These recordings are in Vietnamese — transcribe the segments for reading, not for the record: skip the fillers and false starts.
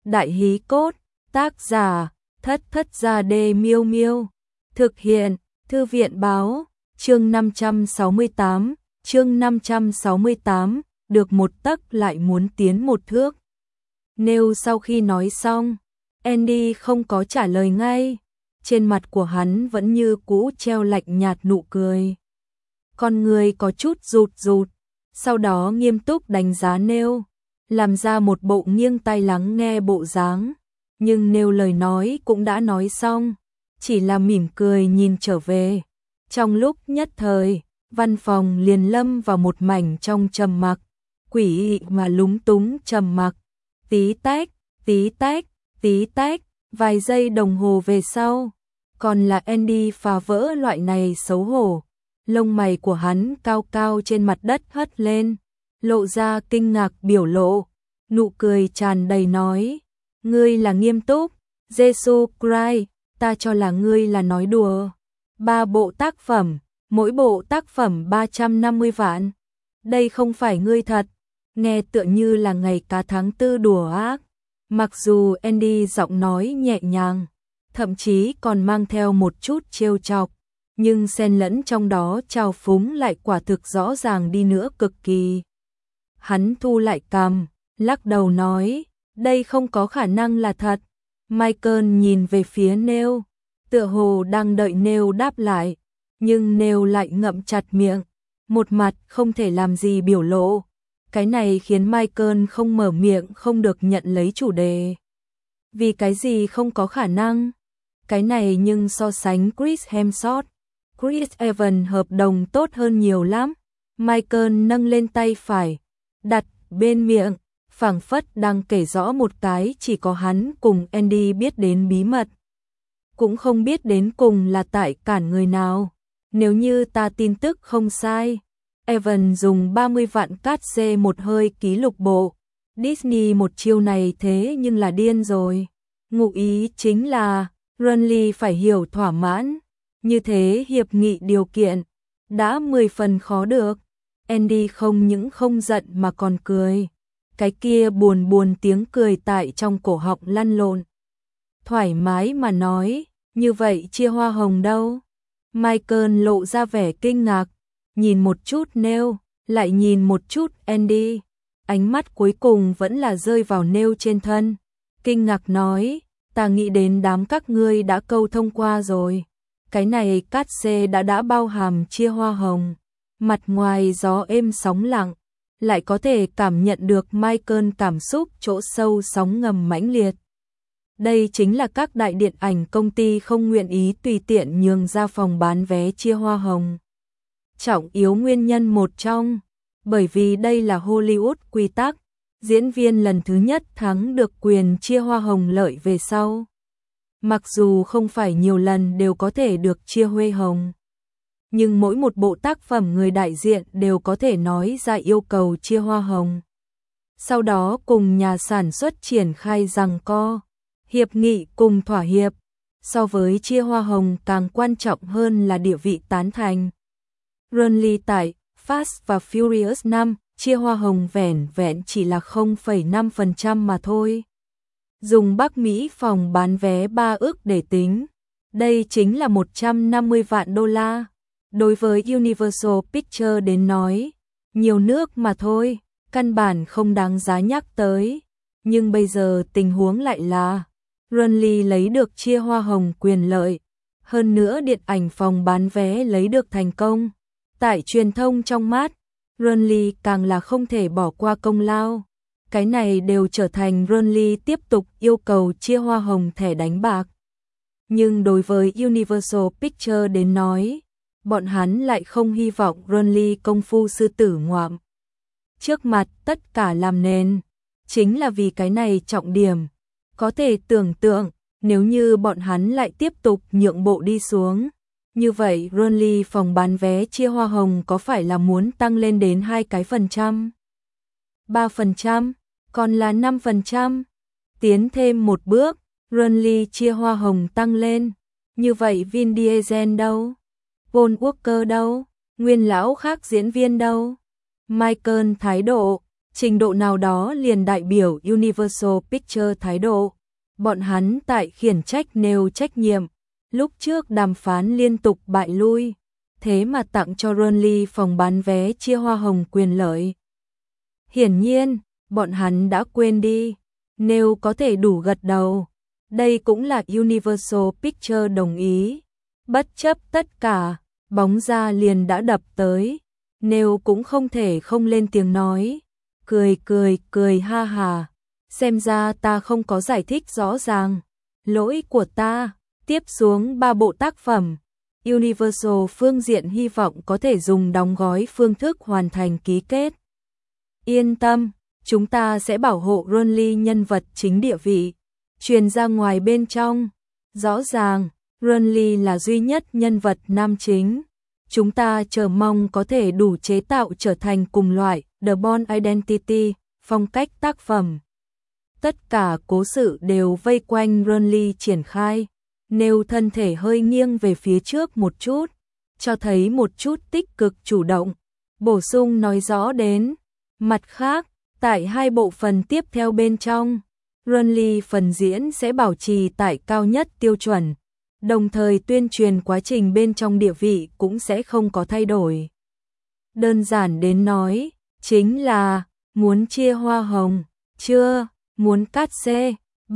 Đại hí cốt, tác giả, Thất Thất Gia Đê Miêu Miêu. Thực hiện, Thư viện báo, chương 568, chương 568, được một tấc lại muốn tiến một thước. Nếu sau khi nói xong, Andy không có trả lời ngay, trên mặt của hắn vẫn như cũ treo lạnh nhạt nụ cười. Con người có chút rụt rụt, sau đó nghiêm túc đánh giá Neil, làm ra một bộ nghiêng tai lắng nghe bộ dáng, nhưng Neil lời nói cũng đã nói xong, chỉ là mỉm cười nhìn trở về. Trong lúc nhất thời, văn phòng liền lâm vào một mảnh trong trầm mặc, quỷ mà lúng túng trầm mặc. Tí tách, tí tách, tí tách, vài giây đồng hồ về sau, còn là Andy phá vỡ loại này xấu hổ. Lông mày của hắn cao cao trên mặt đất hất lên, lộ ra kinh ngạc biểu lộ, nụ cười tràn đầy nói, ngươi là nghiêm túc, Jesus Christ, ta cho là ngươi là nói đùa. 3 bộ tác phẩm, mỗi bộ tác phẩm 350 vạn, đây không phải ngươi thật, nghe tựa như là ngày cá tháng tư đùa ác. Mặc dù Andy giọng nói nhẹ nhàng, thậm chí còn mang theo một chút trêu chọc, nhưng xen lẫn trong đó trào phúng lại quả thực rõ ràng đi nữa cực kỳ. Hắn thu lại cằm, lắc đầu nói, đây không có khả năng là thật. Michael nhìn về phía Neil, tựa hồ đang đợi Neil đáp lại, nhưng Neil lại ngậm chặt miệng, một mặt không thể làm gì biểu lộ. Cái này khiến Michael không mở miệng không được nhận lấy chủ đề. Vì cái gì không có khả năng? Cái này nhưng so sánh Chris Hemsworth, Chris Evans hợp đồng tốt hơn nhiều lắm. Michael nâng lên tay phải, đặt bên miệng, phảng phất đang kể rõ một cái chỉ có hắn cùng Andy biết đến bí mật. Cũng không biết đến cùng là tại cản người nào. Nếu như ta tin tức không sai, Evan dùng 30 vạn cát xê một hơi ký lục bộ. Disney một chiêu này thế nhưng là điên rồi. Ngụ ý chính là Ronly phải hiểu thỏa mãn. Như thế hiệp nghị điều kiện đã 10 phần khó được. Andy không những không giận mà còn cười. Cái kia buồn buồn tiếng cười tại trong cổ họng lăn lộn. Thoải mái mà nói, như vậy chia hoa hồng đâu? Michael lộ ra vẻ kinh ngạc, nhìn một chút Neil, lại nhìn một chút Andy, ánh mắt cuối cùng vẫn là rơi vào Neil trên thân. Kinh ngạc nói, ta nghĩ đến đám các ngươi đã câu thông qua rồi. Cái này cát xê đã bao hàm chia hoa hồng. Mặt ngoài gió êm sóng lặng, lại có thể cảm nhận được Michael cảm xúc chỗ sâu sóng ngầm mãnh liệt. Đây chính là các đại điện ảnh công ty không nguyện ý tùy tiện nhường ra phòng bán vé chia hoa hồng. Trọng yếu nguyên nhân một trong, bởi vì đây là Hollywood quy tắc, diễn viên lần thứ nhất thắng được quyền chia hoa hồng lợi về sau. Mặc dù không phải nhiều lần đều có thể được chia hoa hồng, nhưng mỗi một bộ tác phẩm người đại diện đều có thể nói ra yêu cầu chia hoa hồng. Sau đó cùng nhà sản xuất triển khai giằng co, hiệp nghị cùng thỏa hiệp, so với chia hoa hồng càng quan trọng hơn là địa vị tán thành. Ronly tại Fast và Furious 5 chia hoa hồng vẻn vẹn chỉ là 0,5% mà thôi. Dùng Bắc Mỹ phòng bán vé 3 ức để tính, đây chính là 150 vạn đô la. Đối với Universal Pictures đến nói, nhiều nước mà thôi, căn bản không đáng giá nhắc tới. Nhưng bây giờ tình huống lại là Ronly lấy được chia hoa hồng quyền lợi, hơn nữa điện ảnh phòng bán vé lấy được thành công. Tại truyền thông trong mắt, Ronly càng là không thể bỏ qua công lao. Cái này đều trở thành Ronly tiếp tục yêu cầu chia hoa hồng thẻ đánh bạc. Nhưng đối với Universal Pictures đến nói, bọn hắn lại không hy vọng Ronly công phu sư tử ngoạm. Trước mặt tất cả làm nền, chính là vì cái này trọng điểm. Có thể tưởng tượng, nếu như bọn hắn lại tiếp tục nhượng bộ đi xuống, như vậy Ronly phòng bán vé chia hoa hồng có phải là muốn tăng lên đến 2%, 3%, còn là 5%. Tiến thêm một bước, Ronly chia hoa hồng tăng lên, như vậy Vin Diesel đâu? Paul Walker đâu? Nguyên lão khác diễn viên đâu? Michael thái độ Trình độ nào đó liền đại biểu Universal Pictures thái độ. Bọn hắn tại khiển trách nêu trách nhiệm. Lúc trước đàm phán liên tục bại lui. Thế mà tặng cho Runly phòng bán vé chia hoa hồng quyền lợi. Hiển nhiên, bọn hắn đã quên đi. Nếu có thể đủ gật đầu. Đây cũng là Universal Pictures đồng ý. Bất chấp tất cả, bóng ra liền đã đập tới. Nếu cũng không thể không lên tiếng nói. Cười ha hà. Xem ra ta không có giải thích rõ ràng. Lỗi của ta. Tiếp xuống 3 bộ tác phẩm. Universal phương diện hy vọng có thể dùng đóng gói phương thức hoàn thành ký kết. Yên tâm, chúng ta sẽ bảo hộ Runly nhân vật chính địa vị. Truyền ra ngoài bên trong. Rõ ràng, Runly là duy nhất nhân vật nam chính. Chúng ta chờ mong có thể đủ chế tạo trở thành cùng loại The Bourne Identity, phong cách tác phẩm. Tất cả cố sự đều vây quanh Runly triển khai. Nêu thân thể hơi nghiêng về phía trước một chút, cho thấy một chút tích cực chủ động. Bổ sung nói rõ đến. Mặt khác, tại 2 bộ phần tiếp theo bên trong, Runly phần diễn sẽ bảo trì tại cao nhất tiêu chuẩn. Đồng thời tuyên truyền quá trình bên trong địa vị cũng sẽ không có thay đổi. Đơn giản đến nói, chính là muốn chia hoa hồng, chưa, muốn cát xê,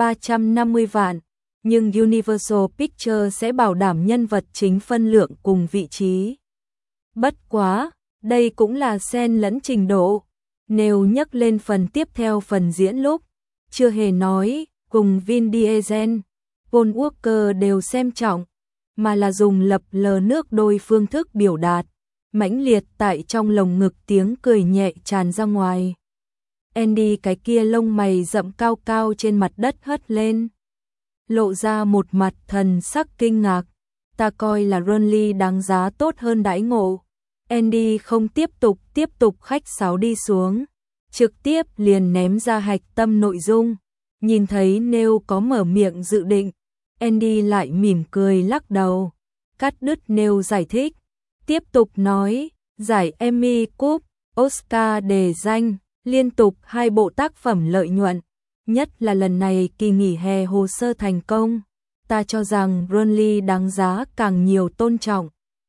350 vạn. Nhưng Universal Pictures sẽ bảo đảm nhân vật chính phân lượng cùng vị trí. Bất quá, đây cũng là xen lẫn trình độ. Nếu nhắc lên phần tiếp theo phần diễn lúc, chưa hề nói, cùng Vin Diesel, Paul Walker đều xem trọng, mà là dùng lập lờ nước đôi phương thức biểu đạt, mãnh liệt tại trong lồng ngực tiếng cười nhẹ tràn ra ngoài. Andy cái kia lông mày rậm cao cao trên mặt đất hất lên, lộ ra một mặt thần sắc kinh ngạc. Ta coi là Runly đáng giá tốt hơn đãi ngộ. Andy không tiếp tục khách sáo đi xuống, trực tiếp liền ném ra hạch tâm nội dung. Nhìn thấy Neil có mở miệng dự định, Andy lại mỉm cười lắc đầu, cắt đứt Neil giải thích, tiếp tục nói, giải Emmy Cúp, Oscar đề danh, liên tục 2 bộ tác phẩm lợi nhuận, nhất là lần này kỳ nghỉ hè hồ sơ thành công. Ta cho rằng Runly đáng giá càng nhiều tôn trọng,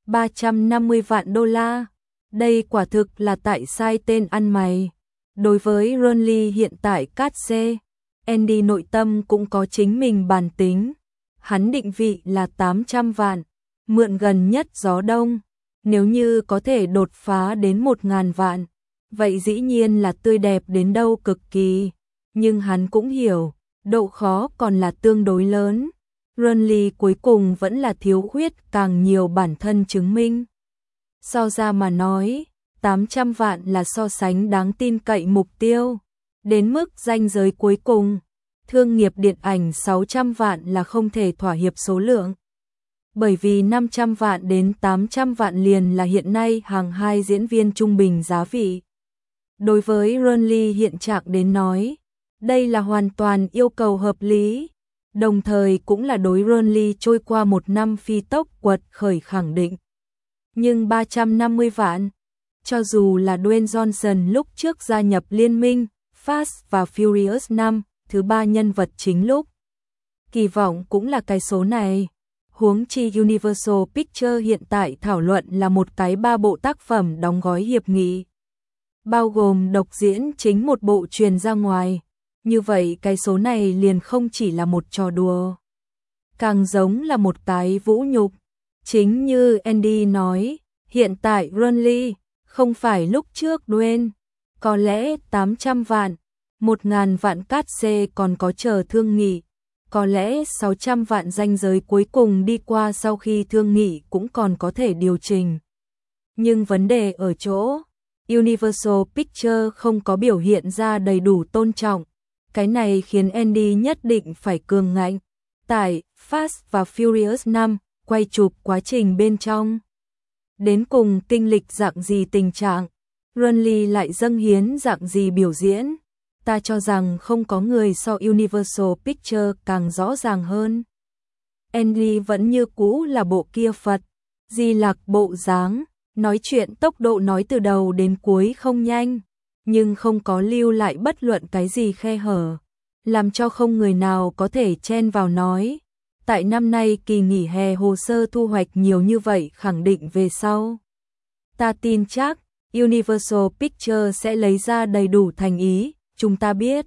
350 vạn đô la. Đây quả thực là tại sai tên ăn mày. Đối với Runly hiện tại cát xê, Andy nội tâm cũng có chính mình bản tính. Hắn định vị là 800 vạn, mượn gần nhất gió đông. Nếu như có thể đột phá đến 1.000 vạn, vậy dĩ nhiên là tươi đẹp đến đâu cực kỳ. Nhưng hắn cũng hiểu, độ khó còn là tương đối lớn. Runly cuối cùng vẫn là thiếu khuyết càng nhiều bản thân chứng minh. So ra mà nói, 800 vạn là so sánh đáng tin cậy mục tiêu. Đến mức ranh giới cuối cùng, thương nghiệp điện ảnh 600 vạn là không thể thỏa hiệp số lượng. Bởi vì 500 vạn đến 800 vạn liền là hiện nay hàng 2 diễn viên trung bình giá vị. Đối với Runly hiện trạng đến nói, đây là hoàn toàn yêu cầu hợp lý, đồng thời cũng là đối Runly trôi qua 1 năm phi tốc quật khởi khẳng định. Nhưng 350 vạn, cho dù là Dwayne Johnson lúc trước gia nhập liên minh Fast và Furious 5, thứ 3 nhân vật chính lúc, kỳ vọng cũng là cái số này. Huống chi Universal Pictures hiện tại thảo luận là một cái 3 bộ tác phẩm đóng gói hiệp nghị, bao gồm độc diễn chính một bộ truyền ra ngoài. Như vậy cái số này liền không chỉ là một trò đùa, càng giống là một cái vũ nhục. Chính như Andy nói, hiện tại Runly không phải lúc trước Dwayne, có lẽ 800 vạn, 1.000 vạn cát xê còn có chờ thương nghị, có lẽ 600 vạn ranh giới cuối cùng đi qua sau khi thương nghị cũng còn có thể điều chỉnh. Nhưng vấn đề ở chỗ, Universal Pictures không có biểu hiện ra đầy đủ tôn trọng. Cái này khiến Andy nhất định phải cường ngạnh. Tại Fast và Furious 5, quay chụp quá trình bên trong. Đến cùng kinh lịch dạng gì tình trạng, Runly lại dâng hiến dạng gì biểu diễn. Ta cho rằng không có người so Universal Pictures càng rõ ràng hơn. Andy vẫn như cũ là bộ kia Phật, Di Lặc bộ dáng, nói chuyện tốc độ nói từ đầu đến cuối không nhanh, nhưng không có lưu lại bất luận cái gì khe hở, làm cho không người nào có thể chen vào nói. Tại năm nay kỳ nghỉ hè hồ sơ thu hoạch nhiều như vậy khẳng định về sau. Ta tin chắc, Universal Pictures sẽ lấy ra đầy đủ thành ý, chúng ta biết.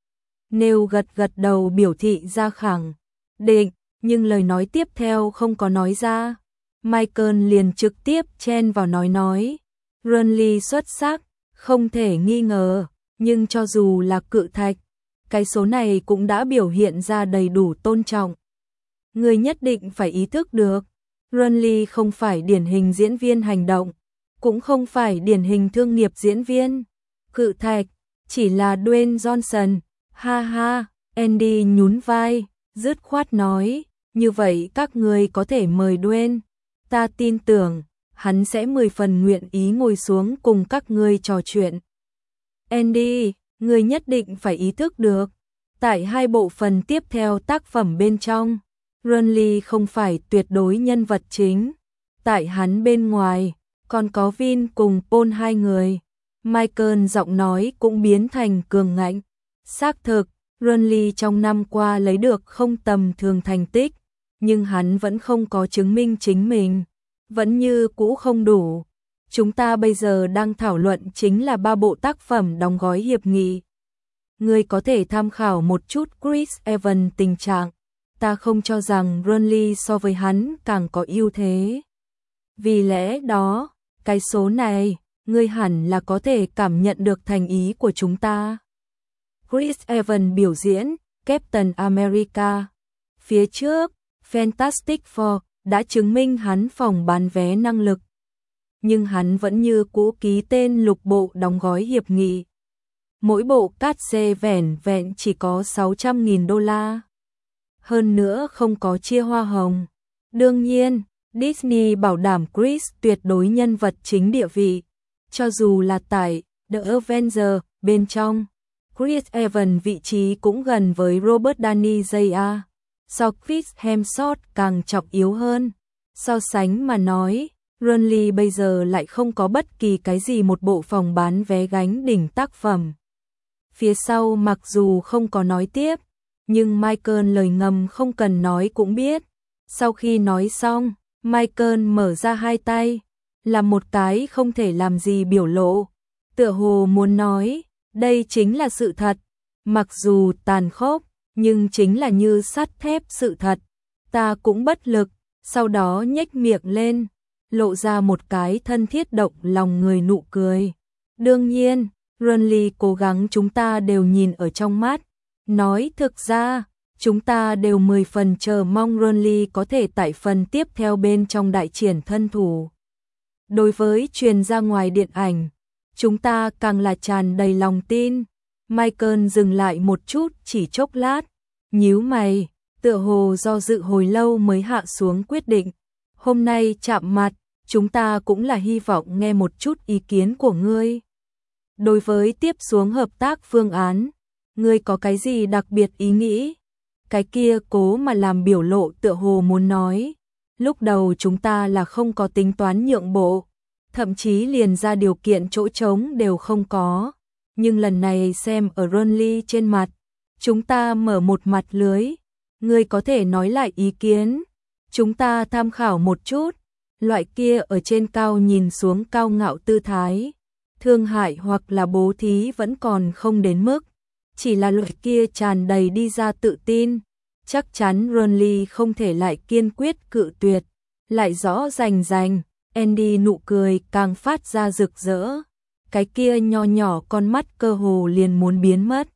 Nêu gật gật đầu biểu thị ra khẳng định, nhưng lời nói tiếp theo không có nói ra. Michael liền trực tiếp chen vào nói. Renly xuất sắc, không thể nghi ngờ, nhưng cho dù là cự thạch, cái số này cũng đã biểu hiện ra đầy đủ tôn trọng. Người nhất định phải ý thức được, Renly không phải điển hình diễn viên hành động, cũng không phải điển hình thương nghiệp diễn viên. Cự thạch, chỉ là Dwayne Johnson, ha ha, Andy nhún vai, dứt khoát nói, như vậy các người có thể mời Dwayne, ta tin tưởng, hắn sẽ 10 phần nguyện ý ngồi xuống cùng các ngươi trò chuyện. Andy, người nhất định phải ý thức được, tại hai bộ phần tiếp theo tác phẩm bên trong, Renly không phải tuyệt đối nhân vật chính, tại hắn bên ngoài, còn có Vin cùng Paul hai người. Michael giọng nói cũng biến thành cường ngạnh. Xác thực, Renly trong năm qua lấy được không tầm thường thành tích, nhưng hắn vẫn không có chứng minh chính mình, vẫn như cũ không đủ. Chúng ta bây giờ đang thảo luận chính là 3 bộ tác phẩm đóng gói hiệp nghị. Ngươi có thể tham khảo một chút Chris Evans tình trạng, ta không cho rằng Renly so với hắn càng có ưu thế. Vì lẽ đó, cái số này, ngươi hẳn là có thể cảm nhận được thành ý của chúng ta. Chris Evans biểu diễn Captain America. Phía trước, Fantastic Four đã chứng minh hắn phòng bán vé năng lực. Nhưng hắn vẫn như cũ ký tên lục bộ đóng gói hiệp nghị. Mỗi bộ cát xê vẻn vẹn chỉ có 600.000 đô la. Hơn nữa không có chia hoa hồng. Đương nhiên, Disney bảo đảm Chris tuyệt đối nhân vật chính địa vị. Cho dù là tại The Avengers bên trong, Chris Evans vị trí cũng gần với Robert Downey Jr. So Chris Hemsworth càng trọng yếu hơn. So sánh mà nói, Renly bây giờ lại không có bất kỳ cái gì một bộ phòng bán vé gánh đỉnh tác phẩm. Phía sau mặc dù không có nói tiếp, nhưng Michael lời ngầm không cần nói cũng biết. Sau khi nói xong, Michael mở ra hai tay, là một cái không thể làm gì biểu lộ. Tựa hồ muốn nói, đây chính là sự thật. Mặc dù tàn khốc, nhưng chính là như sắt thép sự thật. Ta cũng bất lực, sau đó nhếch miệng lên, lộ ra một cái thân thiết động lòng người nụ cười. Đương nhiên, Renly cố gắng chúng ta đều nhìn ở trong mắt. Nói thực ra, chúng ta đều 10 phần chờ mong Renly có thể tại phần tiếp theo bên trong đại triển thân thủ. Đối với truyền ra ngoài điện ảnh, chúng ta càng là tràn đầy lòng tin. Michael dừng lại một chút chỉ chốc lát, nhíu mày, tựa hồ do dự hồi lâu mới hạ xuống quyết định. Hôm nay chạm mặt, chúng ta cũng là hy vọng nghe một chút ý kiến của ngươi. Đối với tiếp xuống hợp tác phương án, ngươi có cái gì đặc biệt ý nghĩ? Cái kia cố mà làm biểu lộ tựa hồ muốn nói. Lúc đầu chúng ta là không có tính toán nhượng bộ, thậm chí liền ra điều kiện chỗ trống đều không có. Nhưng lần này xem ở Renly trên mặt, chúng ta mở một mặt lưới. Ngươi có thể nói lại ý kiến, chúng ta tham khảo một chút. Loại kia ở trên cao nhìn xuống cao ngạo tư thái, thương hại hoặc là bố thí vẫn còn không đến mức. Chỉ là loại kia tràn đầy đi ra tự tin. Chắc chắn Renly không thể lại kiên quyết cự tuyệt. Lại rõ rành, Andy nụ cười càng phát ra rực rỡ. Cái kia nho nhỏ con mắt cơ hồ liền muốn biến mất.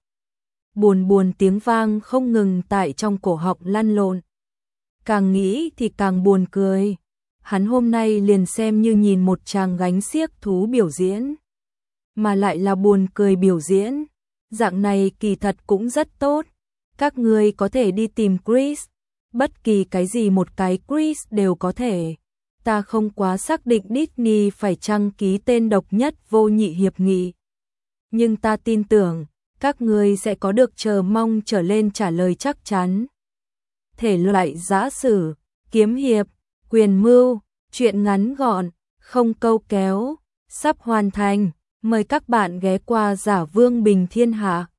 Buồn tiếng vang không ngừng tại trong cổ họng lăn lộn. Càng nghĩ thì càng buồn cười. Hắn hôm nay liền xem như nhìn một chàng gánh xiếc thú biểu diễn. Mà lại là buồn cười biểu diễn. Dạng này kỳ thật cũng rất tốt. Các người có thể đi tìm Chris. Bất kỳ cái gì một cái Chris đều có thể. Ta không quá xác định Disney phải chăng ký tên độc nhất vô nhị hiệp nghị. Nhưng ta tin tưởng, các người sẽ có được chờ mong trở lên trả lời chắc chắn. Thể loại giã sử, kiếm hiệp, quyền mưu, truyện ngắn gọn, không câu kéo, sắp hoàn thành. Mời các bạn ghé qua Giả Vương Bình Thiên Hạ.